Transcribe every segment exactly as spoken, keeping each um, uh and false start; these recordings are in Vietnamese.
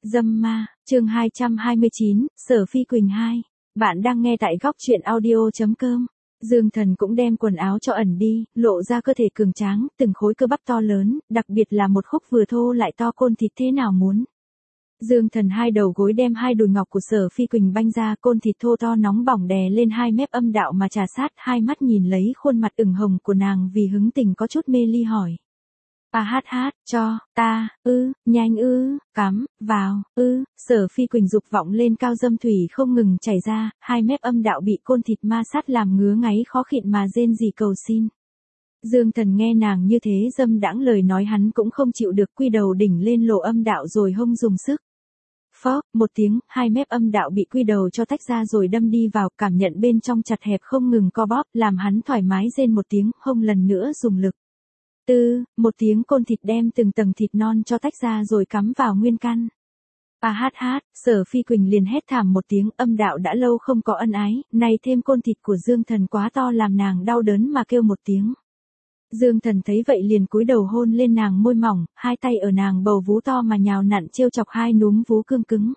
Dâm ma, chương hai trăm hai mươi chín, Sở Phi Quỳnh hai. Bạn đang nghe tại góc truyện audio.com. Dương Thần cũng đem quần áo cho ẩn đi, lộ ra cơ thể cường tráng, từng khối cơ bắp to lớn, đặc biệt là một khúc vừa thô lại to côn thịt thế nào muốn. Dương Thần hai đầu gối đem hai đùi ngọc của Sở Phi Quỳnh banh ra, côn thịt thô to nóng bỏng đè lên hai mép âm đạo mà trà sát, hai mắt nhìn lấy khuôn mặt ửng hồng của nàng vì hứng tình có chút mê ly hỏi. A hát hát, cho, ta, ư, nhanh ư, cắm, vào, ư, Sở Phi Quỳnh dục vọng lên cao, dâm thủy không ngừng chảy ra, hai mép âm đạo bị côn thịt ma sát làm ngứa ngáy khó khịn mà rên rỉ cầu xin. Dương Thần nghe nàng như thế dâm đãng lời nói hắn cũng không chịu được, quy đầu đỉnh lên lộ âm đạo rồi hông dùng sức. Phó, một tiếng, hai mép âm đạo bị quy đầu cho tách ra rồi đâm đi vào, cảm nhận bên trong chặt hẹp không ngừng co bóp, làm hắn thoải mái rên một tiếng, hông lần nữa dùng lực. Tư, một tiếng, côn thịt đem từng tầng thịt non cho tách ra rồi cắm vào nguyên căn. A hát hát, Sở Phi Quỳnh liền hét thảm một tiếng, âm đạo đã lâu không có ân ái, nay thêm côn thịt của Dương Thần quá to làm nàng đau đớn mà kêu một tiếng. Dương Thần thấy vậy liền cúi đầu hôn lên nàng môi mỏng, hai tay ở nàng bầu vú to mà nhào nặn trêu chọc hai núm vú cương cứng.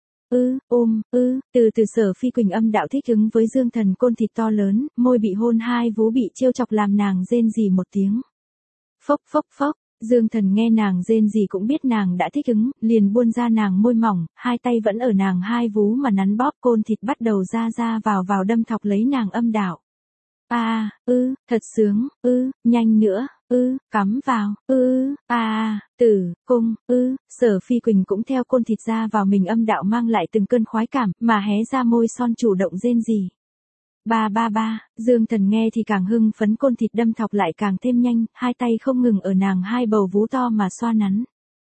Ư, ôm, ư, từ từ Sở Phi Quỳnh âm đạo thích ứng với Dương Thần côn thịt to lớn, môi bị hôn, hai vú bị trêu chọc làm nàng rên rỉ một tiếng. Phốc phốc phốc, Dương Thần nghe nàng rên gì cũng biết nàng đã thích ứng, liền buông ra nàng môi mỏng, hai tay vẫn ở nàng hai vú mà nắn bóp, côn thịt bắt đầu ra ra vào vào đâm thọc lấy nàng âm đạo. A, ư, thật sướng, ư, nhanh nữa, ư, cắm vào, ư, a, tử, cung, ư, Sở Phi Quỳnh cũng theo côn thịt ra vào mình âm đạo mang lại từng cơn khoái cảm, mà hé ra môi son chủ động rên gì. Ba ba ba, Dương Thần nghe thì càng hưng phấn, côn thịt đâm thọc lại càng thêm nhanh, hai tay không ngừng ở nàng hai bầu vú to mà xoa nắn.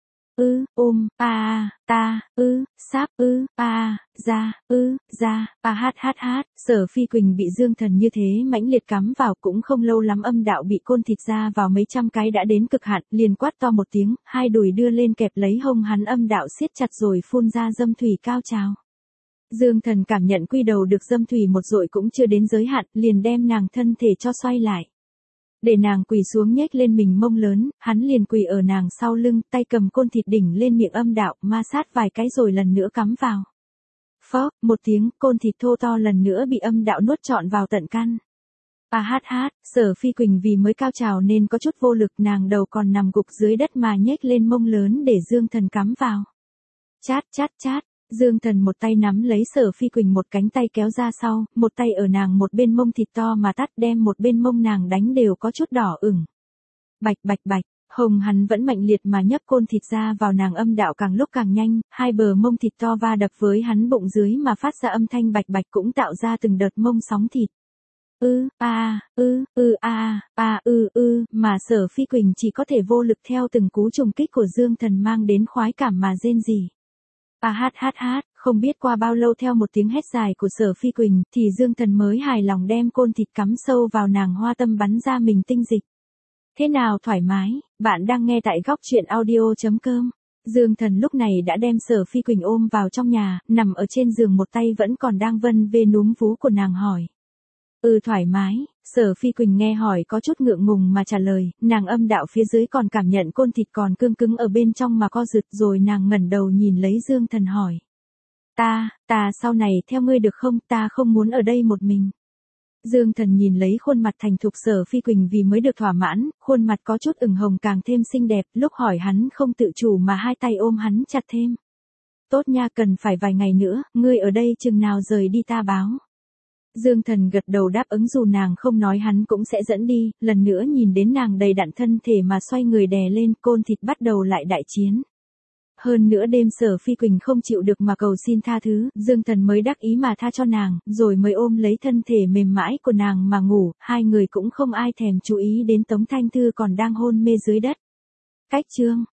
Ư, ôm, a, ta, ư, sáp, ư, a, ra, ư, ra, a hát hát hát, Sở Phi Quỳnh bị Dương Thần như thế mãnh liệt cắm vào, cũng không lâu lắm âm đạo bị côn thịt ra vào mấy trăm cái đã đến cực hạn, liền quát to một tiếng, hai đùi đưa lên kẹp lấy hông hắn, âm đạo siết chặt rồi phun ra dâm thủy cao trào. Dương Thần cảm nhận quy đầu được dâm thủy một dội cũng chưa đến giới hạn, liền đem nàng thân thể cho xoay lại. Để nàng quỳ xuống nhếch lên mình mông lớn, hắn liền quỳ ở nàng sau lưng, tay cầm côn thịt đỉnh lên miệng âm đạo, ma sát vài cái rồi lần nữa cắm vào. Phó, một tiếng, côn thịt thô to lần nữa bị âm đạo nuốt trọn vào tận căn. A hát hát, Sở Phi Quỳnh vì mới cao trào nên có chút vô lực, nàng đầu còn nằm gục dưới đất mà nhếch lên mông lớn để Dương Thần cắm vào. Chát chát chát. Dương Thần một tay nắm lấy Sở Phi Quỳnh, một cánh tay kéo ra sau, một tay ở nàng một bên mông thịt to mà tắt, đem một bên mông nàng đánh đều có chút đỏ ửng. Bạch bạch bạch, hồng hắn vẫn mạnh liệt mà nhấp côn thịt ra vào nàng, âm đạo càng lúc càng nhanh, hai bờ mông thịt to va đập với hắn bụng dưới mà phát ra âm thanh bạch bạch, cũng tạo ra từng đợt mông sóng thịt. Ư, a, ư, ư a, a ư ư, mà Sở Phi Quỳnh chỉ có thể vô lực theo từng cú trùng kích của Dương Thần mang đến khoái cảm mà rên rỉ. A hát hát hát, không biết qua bao lâu theo một tiếng hét dài của Sở Phi Quỳnh, thì Dương Thần mới hài lòng đem côn thịt cắm sâu vào nàng hoa tâm bắn ra mình tinh dịch. Thế nào, thoải mái, bạn đang nghe tại góc truyện audio.com. Dương Thần lúc này đã đem Sở Phi Quỳnh ôm vào trong nhà, nằm ở trên giường một tay vẫn còn đang vân về núm vú của nàng hỏi. Ừ, thoải mái. Sở Phi Quỳnh nghe hỏi có chút ngượng ngùng mà trả lời, nàng âm đạo phía dưới còn cảm nhận côn thịt còn cương cứng ở bên trong mà co rụt, rồi nàng ngẩng đầu nhìn lấy Dương Thần hỏi. Ta, ta sau này theo ngươi được không, ta không muốn ở đây một mình. Dương Thần nhìn lấy khuôn mặt thành thục Sở Phi Quỳnh vì mới được thỏa mãn, khuôn mặt có chút ửng hồng càng thêm xinh đẹp, lúc hỏi hắn không tự chủ mà hai tay ôm hắn chặt thêm. Tốt nha, cần phải vài ngày nữa, ngươi ở đây chừng nào rời đi ta báo. Dương Thần gật đầu đáp ứng, dù nàng không nói hắn cũng sẽ dẫn đi, lần nữa nhìn đến nàng đầy đặn thân thể mà xoay người đè lên, côn thịt bắt đầu lại đại chiến. Hơn nữa đêm Sở Phi Quỳnh không chịu được mà cầu xin tha thứ, Dương Thần mới đắc ý mà tha cho nàng, rồi mới ôm lấy thân thể mềm mại của nàng mà ngủ, hai người cũng không ai thèm chú ý đến Tống Thanh Thư còn đang hôn mê dưới đất. Cách chương